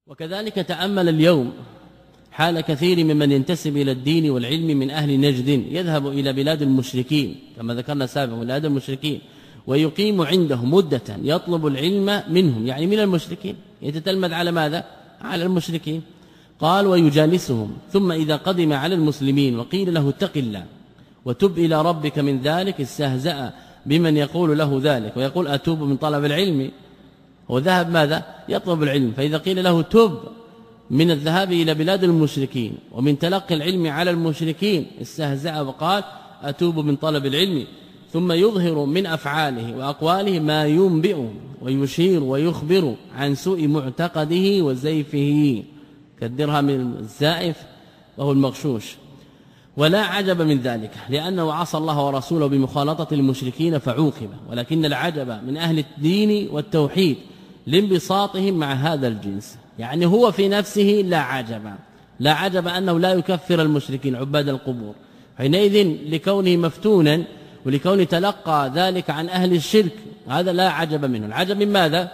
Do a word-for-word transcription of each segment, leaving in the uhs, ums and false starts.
وكذلك تأمل اليوم حال كثير ممن ينتسب إلى الدين والعلم من أهل نجد يذهب إلى بلاد المشركين كما ذكرنا سابقا بلاد المشركين ويقيم عندهم مدة يطلب العلم منهم يعني من المشركين يتتلمذ على ماذا؟ على المشركين قال ويجالسهم ثم إذا قدم على المسلمين وقيل له اتق الله وتب إلى ربك من ذلك استهزأ بمن يقول له ذلك ويقول أتوب من طلب العلم هو ذهب ماذا؟ يطلب العلم فإذا قيل له تب من الذهاب إلى بلاد المشركين ومن تلقي العلم على المشركين استهزأ وقال أتوب من طلب العلم ثم يظهر من أفعاله وأقواله ما ينبئ ويشير ويخبر عن سوء معتقده وزيفه كالدرهم الزائف وهو المغشوش ولا عجب من ذلك لأنه عصى الله ورسوله بمخالطة المشركين فعوقب ولكن العجب من أهل الدين والتوحيد لانبساطهم مع هذا الجنس يعني هو في نفسه لا عجب لا عجب أنه لا يكفر المشركين عباد القبور حينئذ لكونه مفتونا ولكونه تلقى ذلك عن أهل الشرك هذا لا عجب منه العجب من ماذا؟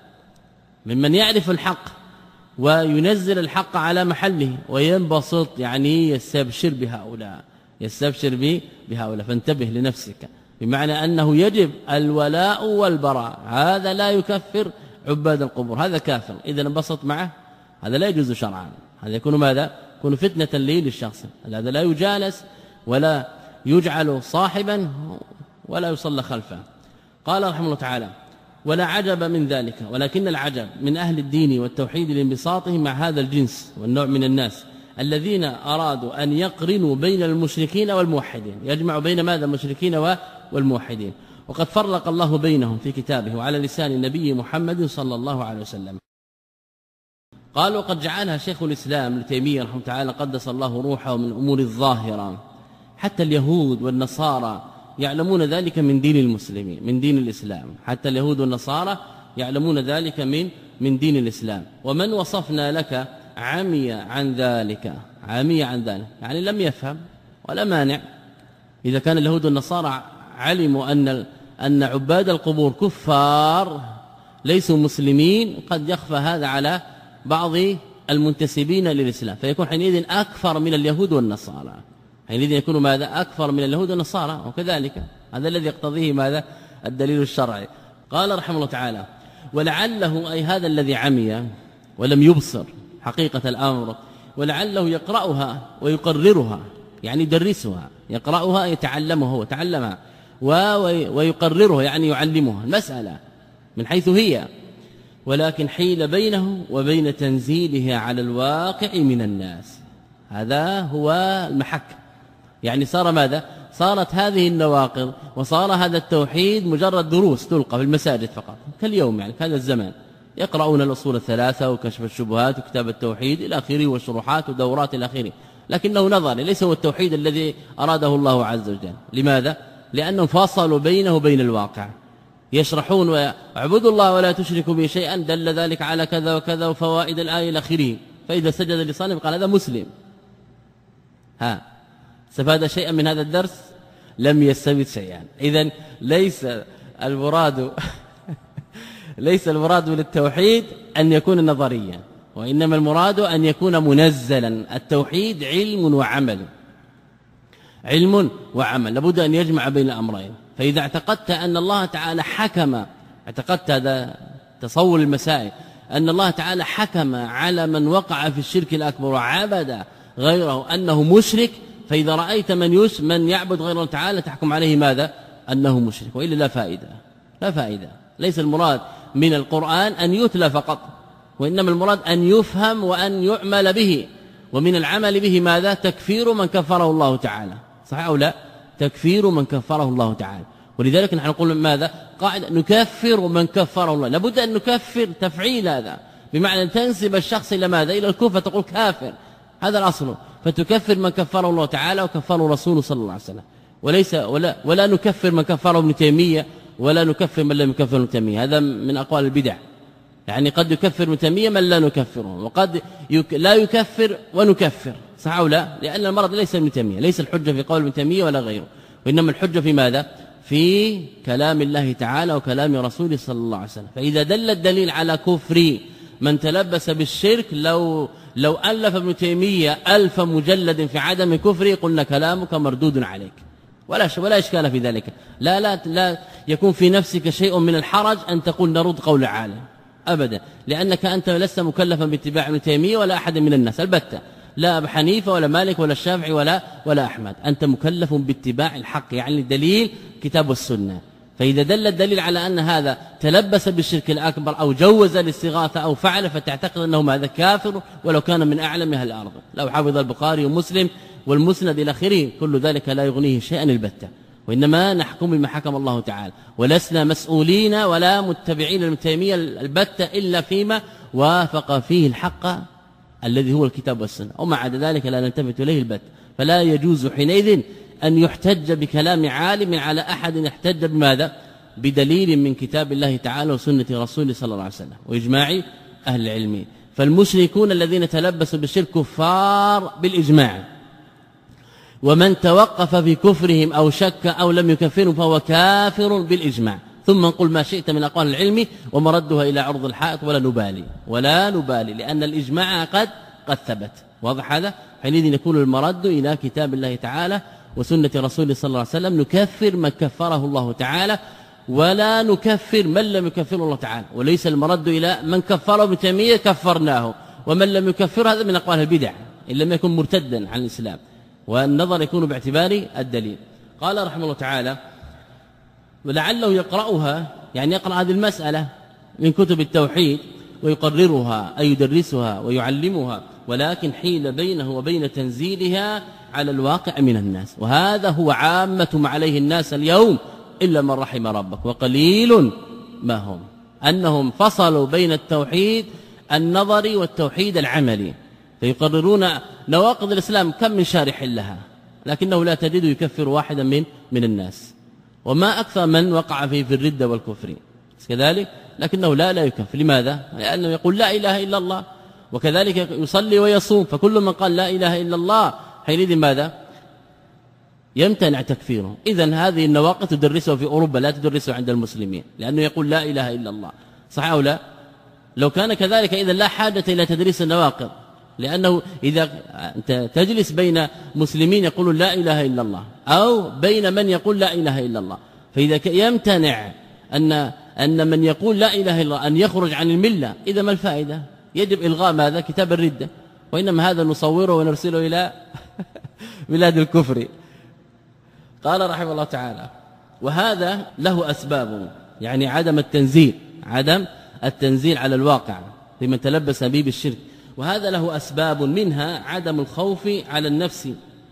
ممن يعرف الحق وينزل الحق على محله وينبسط يعني يستبشر بهؤلاء يستبشر بهؤلاء فانتبه لنفسك بمعنى أنه يجب الولاء والبراء هذا لا يكفر عباد القبور هذا كافر إذا انبسط معه هذا لا يجوز شرعا هذا يكون ماذا؟ يكون فتنة لي للشخص هذا لا يجالس ولا يجعل صاحبا ولا يصلى خلفه قال رحمه الله تعالى ولا عجب من ذلك ولكن العجب من أهل الدين والتوحيد لانبساطهم مع هذا الجنس والنوع من الناس الذين أرادوا أن يقرنوا بين المشركين والموحدين يجمع بين ماذا المشركين والموحدين وقد فرق الله بينهم في كتابه وعلى لسان النبي محمد صلى الله عليه وسلم قال وقد جعلها شيخ الإسلام ابن تيمية رحمه تعالى قدس الله روحه من أمور الظاهرة حتى اليهود والنصارى يعلمون ذلك من دين المسلمين من دين الإسلام حتى اليهود والنصارى يعلمون ذلك من من دين الإسلام ومن وصفنا لك عمي عن ذلك عمي عن ذلك يعني لم يفهم ولا مانع إذا كان اليهود والنصارى علموا أن أن عباد القبور كفار ليسوا مسلمين قد يخفى هذا على بعض المنتسبين للإسلام فيكون حينئذ أكثر من اليهود والنصارى حينئذ يكون ماذا أكثر من اليهود والنصارى وكذلك هذا الذي يقتضيه ماذا الدليل الشرعي قال رحمه الله تعالى ولعله أي هذا الذي عمي ولم يبصر حقيقة الأمر ولعله يقرأها ويقررها يعني يدرسها يقرأها يتعلمها وتعلمها ويقررها يعني يعلمها المسألة من حيث هي ولكن حيل بينه وبين تنزيلها على الواقع من الناس هذا هو المحك يعني صار ماذا صارت هذه النواقض وصار هذا التوحيد مجرد دروس تلقى في المساجد فقط كاليوم يعني هذا الزمان يقرؤون الأصول الثلاثة وكشف الشبهات وكتاب التوحيد إلى آخره والشروحات ودورات إلى آخره لكنه نظري ليس هو التوحيد الذي أراده الله عز وجل لماذا؟ لأنهم فصلوا بينه وبين الواقع يشرحون واعبدوا الله ولا تشركوا به شيئا دل ذلك على كذا وكذا وفوائد الآية إلى آخره فإذا سجد لصنم قال هذا مسلم ها استفاد شيئا من هذا الدرس لم يستفد شيئا إذن ليس المراد ليس المراد للتوحيد أن يكون نظريا وإنما المراد أن يكون منزلا التوحيد علم وعمل علم وعمل لابد أن يجمع بين الأمرين فإذا اعتقدت أن الله تعالى حكم اعتقدت هذا تصور المسائل أن الله تعالى حكم على من وقع في الشرك الأكبر وعبد غيره أنه مشرك فإذا رأيت من يس من يعبد غير الله تعالى تحكم عليه ماذا أنه مشرك وإلا لا فائدة لا فائدة ليس المراد من القرآن أن يتلى فقط وإنما المراد أن يفهم وأن يعمل به ومن العمل به ماذا تكفير من كفره الله تعالى صحيح أو لا تكفير من كفره الله تعالى ولذلك نحن نقول ماذا قاعدة نكفر من كفره الله لابد أن نكفر تفعيل هذا بمعنى أن تنسب الشخص إلى ماذا إلى الكفر تقول كافر هذا الأصل فتكفر من كفره الله تعالى وكفره رسوله صلى الله عليه وسلم وليس ولا ولا نكفر من كفره ابن تيمية ولا نكفر من لم يكفر ابن تيمية هذا من أقوال البدع يعني قد يكفر ابن تيمية من لا نكفره وقد يك لا يكفر ونكفر صح أو لا لأن المرض ليس ابن تيمية ليس الحجة في قول ابن تيمية ولا غيره وإنما الحجة في ماذا في كلام الله تعالى وكلام رسوله صلى الله عليه وسلم فإذا دل الدليل على كفر من تلبس بالشرك لو لو ألف ابن تيمية ألف مجلد في عدم كفره قلنا كلامك مردود عليك ولا ولا إشكال في ذلك. لا لا لا يكون في نفسك شيء من الحرج أن تقول نرد قول العالم أبدا، لأنك أنت لست مكلفا باتباع ابن تيمية ولا أحد من الناس البتة، لا أبو حنيفة ولا مالك ولا الشافعي ولا ولا أحمد، أنت مكلف باتباع الحق، يعني الدليل كتاب والسنة. فإذا دل الدليل على أن هذا تلبس بالشرك الأكبر أو جوز الاستغاثة أو فعل فتعتقد أنه ماذا كافر ولو كان من أعلم أهل الأرض، لو حفظ البخاري ومسلم والمسند إلى آخره، كل ذلك لا يغنيه شيئا البتة، وإنما نحكم بما حكم الله تعالى، ولسنا مسؤولين ولا متبعين لابن تيمية البتة إلا فيما وافق فيه الحق الذي هو الكتاب والسنة، وما عدا ذلك لا نلتفت إليه البتة. فلا يجوز حينئذ أن يحتج بكلام عالم على أحد يحتج بماذا؟ بدليل من كتاب الله تعالى وسنة رسوله صلى الله عليه وسلم وإجماع أهل العلم. فالمشركون الذين تلبسوا بالشرك كفار بالإجماع، ومن توقف في كفرهم أو شك أو لم يكفرهم فهو كافر بالإجماع. ثم نقول ما شئت من أقوال العلم ومردها إلى عرض الحائط ولا نبالي ولا نبالي لأن الإجماع قد قد ثبت. واضح هذا؟ حينئذ يكون المرد إلى كتاب الله تعالى وسنة رسوله صلى الله عليه وسلم، نكفر من كفره الله تعالى ولا نكفر من لم يكفره الله تعالى، وليس المرد إلى من كفره ابن تيمية كفرناه ومن لم يكفر، هذا من أقوال البدع إن لم يكن مرتدا عن الإسلام، والنظر يكون باعتبار الدليل. قال رحمه الله تعالى ولعله يقرأها، يعني يقرأ هذه المسألة من كتب التوحيد ويقررها أي يدرسها ويعلمها، ولكن حيل بينه وبين تنزيلها على الواقع من الناس، وهذا هو عامة ما عليه الناس اليوم إلا من رحم ربك وقليل ما هم، أنهم فصلوا بين التوحيد النظري والتوحيد العملي، فيقررون نواقض الإسلام كم من شارح لها، لكنه لا تجد يكفر واحدا من من الناس، وما أكثر من وقع فيه في الردة والكفر كذلك، لكنه لا لا يكفر. لماذا؟ لأنه يقول لا إله إلا الله، وكذلك يصلي ويصوم، فكل من قال لا إله إلا الله حينئذ ماذا؟ يمتنع تكفيره. إذن هذه النواقض تدرسها في أوروبا لا تدرسها عند المسلمين، لأنه يقول لا إله إلا الله، صح أو لا؟ لو كان كذلك إذن لا حاجة إلى تدريس النواقض، لأنه إذا أنت تجلس بين مسلمين يقولون لا إله إلا الله أو بين من يقول لا إله إلا الله، فإذا يمتنع أن أن من يقول لا إله إلا الله أن يخرج عن الملة، إذا ما الفائدة؟ يجب إلغاء ماذا؟ كتاب الردة، وإنما هذا نصوره ونرسله إلى بلاد الكفر. قال رحمه الله تعالى وهذا له أسباب، يعني عدم التنزيل عدم التنزيل على الواقع لمن تلبس به بالشرك، وهذا له أسباب، منها عدم الخوف على النفس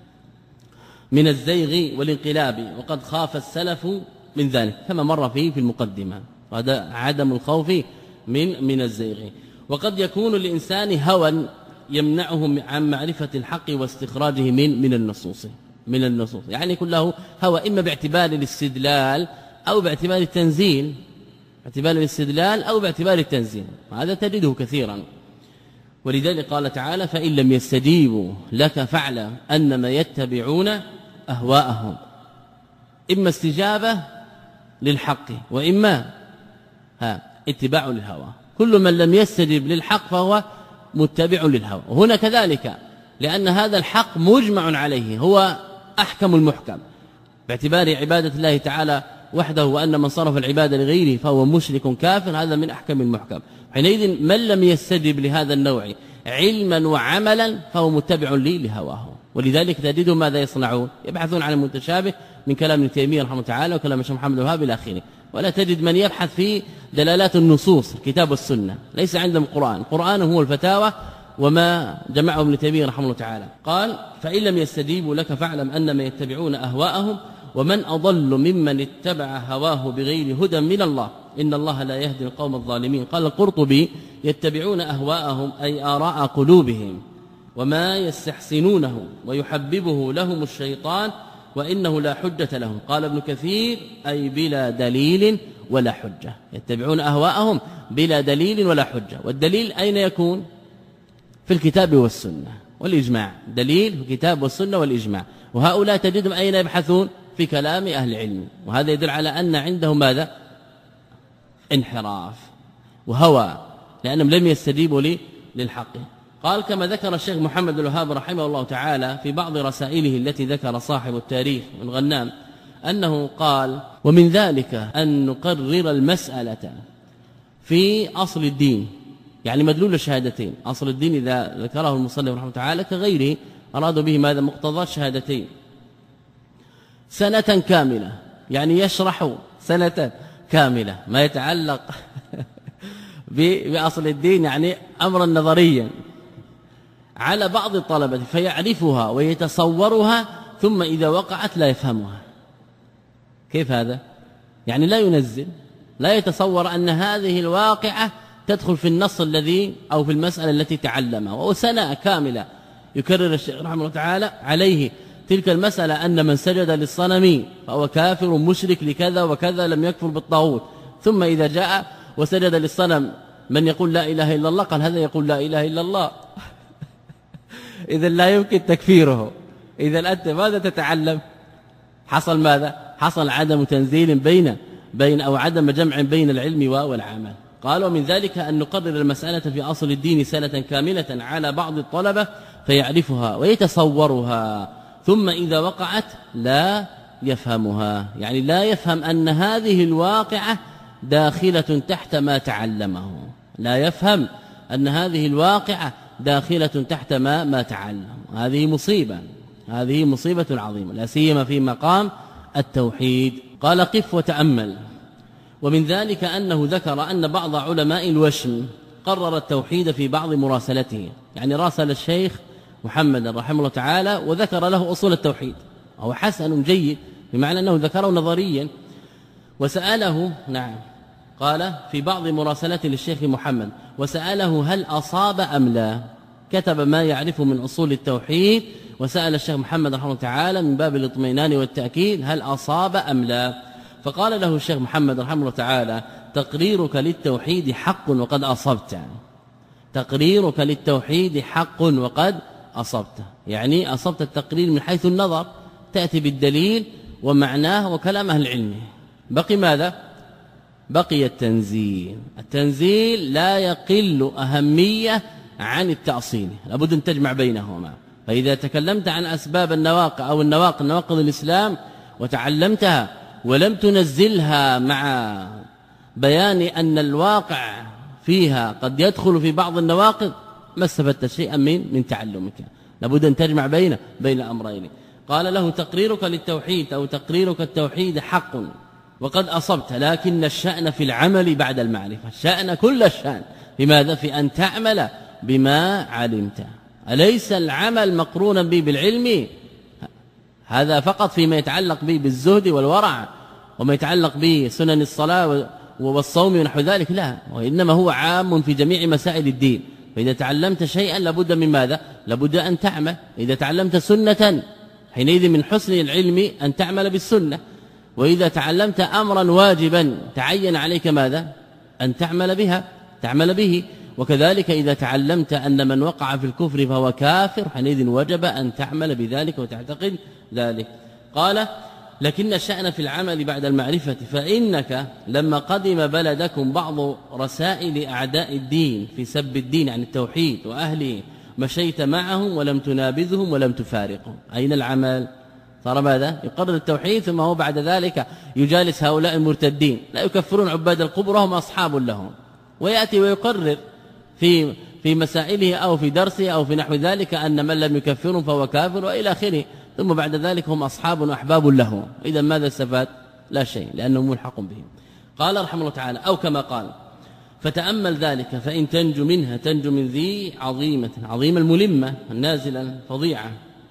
من الزيغ والانقلاب، وقد خاف السلف من ذلك كما مر فيه في المقدمة، وهذا عدم الخوف من من الزيغ. وقد يكون للإنسان هوى يمنعه عن معرفة الحق واستخراجه من من النصوص من النصوص يعني كله هوى، إما باعتبار الاستدلال أو باعتبار التنزيل، باعتبار الاستدلال أو باعتبار التنزيل، هذا تجده كثيرا. ولذلك قال تعالى فإن لم يستجيبوا لك فاعلم أنما يتبعون أهواءهم، إما استجابة للحق وإما ها اتباع للهوى، كل من لم يستجب للحق فهو متبع للهوى. وهنا كذلك لأن هذا الحق مجمع عليه، هو أحكم المحكم باعتبار عبادة الله تعالى وحده، وأن من صرف العبادة لغيره فهو مشرك كافر، هذا من أحكم المحكم. حينئذ من لم يستجب لهذا النوع علما وعملا فهو متبع لي لهواه. ولذلك تجدوا ماذا يصنعون؟ يبحثون عن المتشابه من كلام ابن تيمية رحمه الله تعالى وكلام الشيخ محمد الوهاب إلى آخره، ولا تجد من يبحث في دلالات النصوص الكتاب والسنة، ليس عندهم القرآن، القرآن هو الفتاوى وما جمعه ابن تيمية رحمه الله تعالى. قال فإن لم يستجيبوا لك فاعلم أنما يتبعون أهواءهم ومن أضل ممن اتبع هواه بغير هدى من الله إن الله لا يهدي القوم الظالمين. قال القرطبي يتبعون أهواءهم أي آراء قلوبهم وما يستحسنونه ويحببه لهم الشيطان وإنه لا حجة لهم. قال ابن كثير أي بلا دليل ولا حجة، يتبعون أهواءهم بلا دليل ولا حجة. والدليل أين يكون؟ في الكتاب والسنة والإجماع، دليل في الكتاب والسنة والإجماع. وهؤلاء تجدهم أين يبحثون؟ في كلام أهل العلم، وهذا يدل على أن عندهم ماذا؟ انحراف وهوى لأنهم لم يستجيبوا لي للحق. قال كما ذكر الشيخ محمد الوهاب رحمه الله تعالى في بعض رسائله التي ذكر صاحب التاريخ من غنام أنه قال: ومن ذلك أن نقرر المسألة في أصل الدين، يعني مدلول الشهادتين. أصل الدين إذا ذكره المصنف رحمه الله تعالى كغيره أرادوا به ماذا؟ مقتضى الشهادتين سنة كاملة، يعني يشرح سنة كاملة ما يتعلق بأصل الدين، يعني أمرا نظريا على بعض الطلبة فيعرفها ويتصورها، ثم إذا وقعت لا يفهمها. كيف هذا؟ يعني لا ينزل، لا يتصور أن هذه الواقعة تدخل في النص الذي أو في المسألة التي تعلمها، وهو سنة كاملة يكرر الشيخ رحمه الله تعالى عليه تلك المسألة أن من سجد للصنم فهو كافر مشرك لكذا وكذا لم يكفر بالطاغوت. ثم إذا جاء وسجد للصنم من يقول لا إله إلا الله قال هذا يقول لا إله إلا الله إذا لا يمكن تكفيره. إذا أنت ماذا تتعلم؟ حصل ماذا؟ حصل عدم تنزيل بين بين أو عدم جمع بين العلم والعمل. قال: ومن ذلك أن نقرر المسألة في أصل الدين سنة كاملة على بعض الطلبة فيعرفها ويتصورها، ثم إذا وقعت لا يفهمها، يعني لا يفهم أن هذه الواقعة داخلة تحت ما تعلمه، لا يفهم أن هذه الواقعة داخلة تحت ما ما تعلم. هذه مصيبة، هذه مصيبة عظيمة، لا سيما في مقام التوحيد. قال: قف وتأمل. ومن ذلك أنه ذكر أن بعض علماء الوشم قرر التوحيد في بعض مراسلته، يعني راسل الشيخ محمد رحمه الله تعالى وذكر له أصول التوحيد، وهو حسن جيد بمعنى أنه ذكره نظريا، وسأله نعم قال في بعض مراسلات للشيخ محمد وسأله هل أصاب أم لا، كتب ما يعرفه من أصول التوحيد وسأل الشيخ محمد رحمه الله تعالى من باب الاطمئنان والتأكيد هل أصاب أم لا، فقال له الشيخ محمد رحمه الله تعالى: تقريرك للتوحيد حق وقد أصبت، تقريرك للتوحيد حق وقد أصبت، يعني أصبت التقرير من حيث النظر، تأتي بالدليل ومعناه وكلام أهل العلم. بقي ماذا؟ بقي التنزيل. التنزيل لا يقل أهمية عن التأصيل، لابد أن تجمع بينهما. فإذا تكلمت عن أسباب النواقض أو النواقض نواقض الإسلام وتعلمتها ولم تنزلها مع بيان أن الواقع فيها قد يدخل في بعض النواقض ما استفدت شيئا من من تعلمك، لابد أن تجمع بين بين أمرين. قال له: تقريرك للتوحيد أو تقريرك التوحيد حق وقد أصبت، لكن الشأن في العمل بعد المعرفة، الشأن كل الشأن بماذا؟ في أن تعمل بما علمت. أليس العمل مقرونا به بالعلم؟ هذا فقط فيما يتعلق به بالزهد والورع وما يتعلق به سنن الصلاة والصوم ونحو ذلك، لا، وإنما هو عام في جميع مسائل الدين. فإذا تعلمت شيئا لابد من ماذا؟ لابد أن تعمل. إذا تعلمت سنة حينئذ من حسن العلم أن تعمل بالسنة، وإذا تعلمت أمرا واجبا تعين عليك ماذا؟ أن تعمل بها تعمل به. وكذلك إذا تعلمت أن من وقع في الكفر فهو كافر حينئذ وجب أن تعمل بذلك وتعتقد ذلك. قال: لكن الشأن في العمل بعد المعرفة، فإنك لما قدم بلدكم بعض رسائل أعداء الدين في سب الدين عن التوحيد وأهله مشيت معهم ولم تنابذهم ولم تفارقهم. أين العمل؟ صار ماذا؟ يقرر التوحيد ثم هو بعد ذلك يجالس هؤلاء المرتدين لا يكفرون عباد القبور وهم أصحاب لهم، ويأتي ويقرر في في مسائله أو في درسه أو في نحو ذلك أن من لم يكفرهم فهو كافر وإلى آخره، ثم بعد ذلك هم أصحاب وأحباب له. إذا ماذا استفاد؟ لا شيء، لأنه ملحق بهم. قال رحمه الله تعالى: أو كما قال: فتأمل ذلك فإن تنجو منها تنجو من ذي عظيمة، عظيمة الملمة النازلة فظيعة،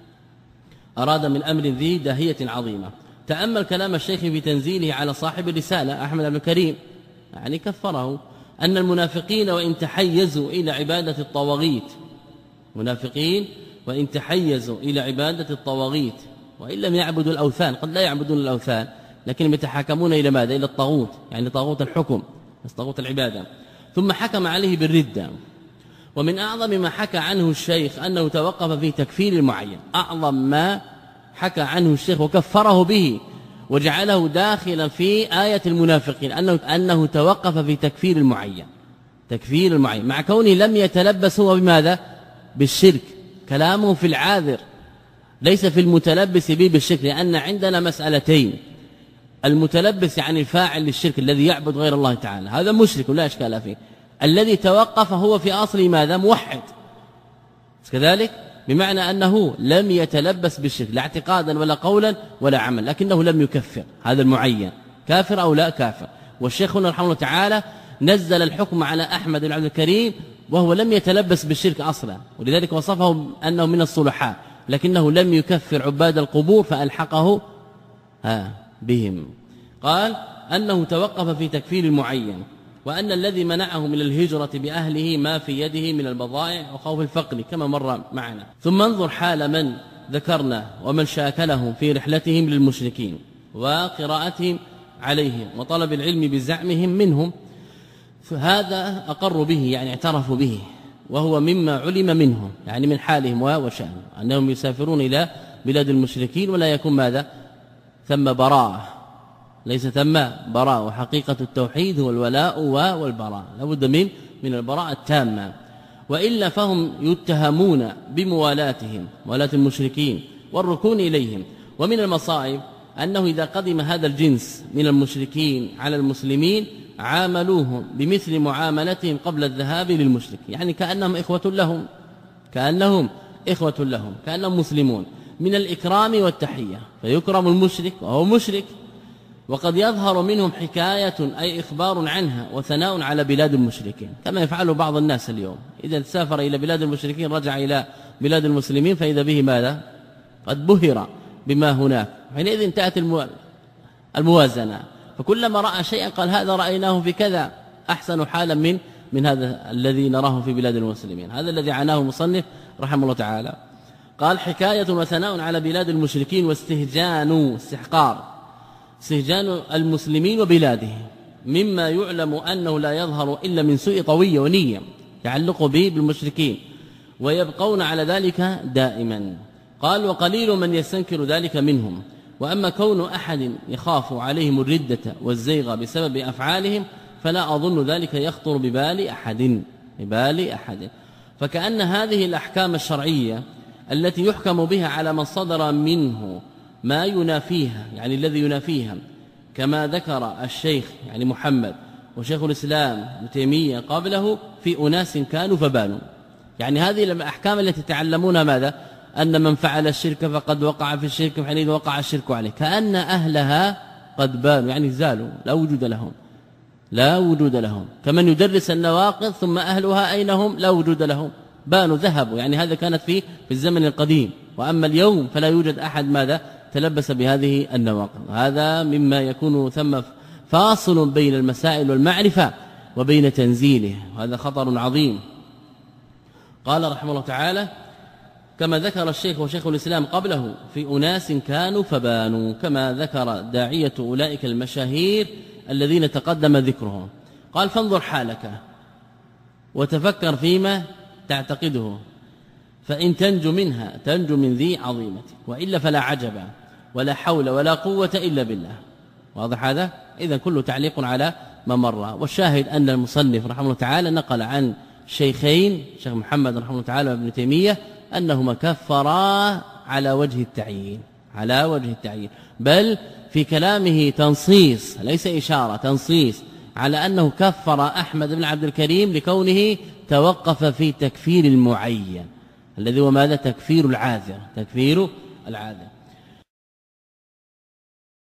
أراد من أمر ذي داهية عظيمة. تأمل كلام الشيخ في تنزيله على صاحب الرسالة أحمد بن كريم، يعني كفره أن المنافقين وإن تحيزوا إلى عبادة الطواغيت، منافقين وإن تحيزوا إلى عبادة الطواغيت وإن لم يعبدوا الأوثان، قد لا يعبدون الأوثان لكن يتحاكمون إلى ماذا؟ إلى الطاغوت، يعني طاغوت الحكم، طاغوت العبادة. ثم حكم عليه بالردة. ومن أعظم ما حكى عنه الشيخ أنه توقف في تكفير المعين، أعظم ما حكى عنه الشيخ وكفره به وجعله داخلا في آية المنافقين أنه, أنه توقف في تكفير المعين. تكفير المعين مع كونه لم يتلبس هو بماذا بالشرك. كلامه في العاذر ليس في المتلبس به بالشرك، لأن عندنا مسألتين: المتلبس يعني الفاعل للشرك الذي يعبد غير الله تعالى، هذا مشرك ولا اشكال فيه. الذي توقف هو في اصل ماذا موحد كذلك، بمعنى انه لم يتلبس بالشرك لا اعتقادا ولا قولا ولا عمل، لكنه لم يكفر. هذا المعين كافر او لا كافر. والشيخ هنا رحمه الله تعالى نزل الحكم على احمد بن عبد الكريم وهو لم يتلبس بالشرك اصلا، ولذلك وصفه انه من الصلحاء، لكنه لم يكفر عباد القبور فالحقه ها بهم. قال أنه توقف في تكفير المعين، وأن الذي منعه من الهجرة بأهله ما في يده من البضائع وخوف الفقر كما مر معنا. ثم انظر حال من ذكرنا ومن شاكلهم في رحلتهم للمشركين وقراءتهم عليهم وطلب العلم بزعمهم منهم، فهذا أقر به يعني اعترفوا به، وهو مما علم منهم يعني من حالهم وشأنهم أنهم يسافرون إلى بلاد المشركين ولا يكون ماذا ثم براءة، ليس ثم براءة. وحقيقة التوحيد هو الولاء والبراء، لابد من من البراءة التامة، وإلا فهم يتهمون بموالاتهم مولاة المشركين والركون إليهم. ومن المصائب أنه إذا قدم هذا الجنس من المشركين على المسلمين عاملوهم بمثل معاملتهم قبل الذهاب للمشرك، يعني كأنهم إخوة لهم كأنهم إخوة لهم كأنهم مسلمون، من الإكرام والتحية، فيكرم المشرك وهو مشرك. وقد يظهر منهم حكاية أي إخبار عنها وثناء على بلاد المشركين، كما يفعل بعض الناس اليوم، إذا سافر إلى بلاد المشركين رجع إلى بلاد المسلمين فإذا به ماذا قد بهر بما هناك، حينئذ تأتي الموازنة، فكلما رأى شيئا قال هذا رأيناه في كذا أحسن حالا من من هذا الذي نراه في بلاد المسلمين. هذا الذي عناه المصنف رحمه الله تعالى. قال حكاية وثناء على بلاد المشركين واستهجان استحقار استهجان المسلمين وبلادهم، مما يعلم أنه لا يظهر إلا من سوء طوية ونية يعلق به بالمشركين، ويبقون على ذلك دائما. قال وقليل من يستنكر ذلك منهم، وأما كون أحد يخاف عليهم الردة والزيغ بسبب أفعالهم فلا أظن ذلك يخطر ببال أحد ببال أحد فكأن هذه الأحكام الشرعية التي يحكم بها على من صدر منه ما ينافيها، يعني الذي ينافيها، كما ذكر الشيخ يعني محمد وشيخ الإسلام ابن تيمية قبله في أناس كانوا فبانوا، يعني هذه الأحكام التي تعلمونها ماذا أن من فعل الشرك فقد وقع في الشرك حينئذ وقع الشرك عليه، كأن أهلها قد بانوا يعني زالوا لا وجود لهم لا وجود لهم، كمن يدرس النواقض ثم أهلها أين هم لا وجود لهم بانوا ذهبوا، يعني هذا كانت فيه في الزمن القديم. وأما اليوم فلا يوجد أحد ماذا تلبس بهذه النواقض. هذا مما يكون ثم فاصل بين المسائل والمعرفة وبين تنزيله، وهذا خطر عظيم. قال رحمه الله تعالى كما ذكر الشيخ وشيخ الإسلام قبله في أناس كانوا فبانوا، كما ذكر داعية أولئك المشاهير الذين تقدم ذكرهم. قال فانظر حالك وتفكر فيما تعتقده، فإن تنجو منها تنجو من ذي عظيمتك، وإلا فلا عجب ولا حول ولا قوة إلا بالله. واضح هذا؟ إذن كله تعليق على ما مر. والشاهد أن المصنف رحمه الله تعالى نقل عن شيخين شيخ محمد رحمه الله تعالى وابن تيمية أنهما كفرا على وجه التعيين على وجه التعيين بل في كلامه تنصيص ليس إشارة، تنصيص على أنه كفر أحمد بن عبد الكريم لكونه توقف في تكفير المعين الذي هو ماذا تكفير العاذر تكفير العاذر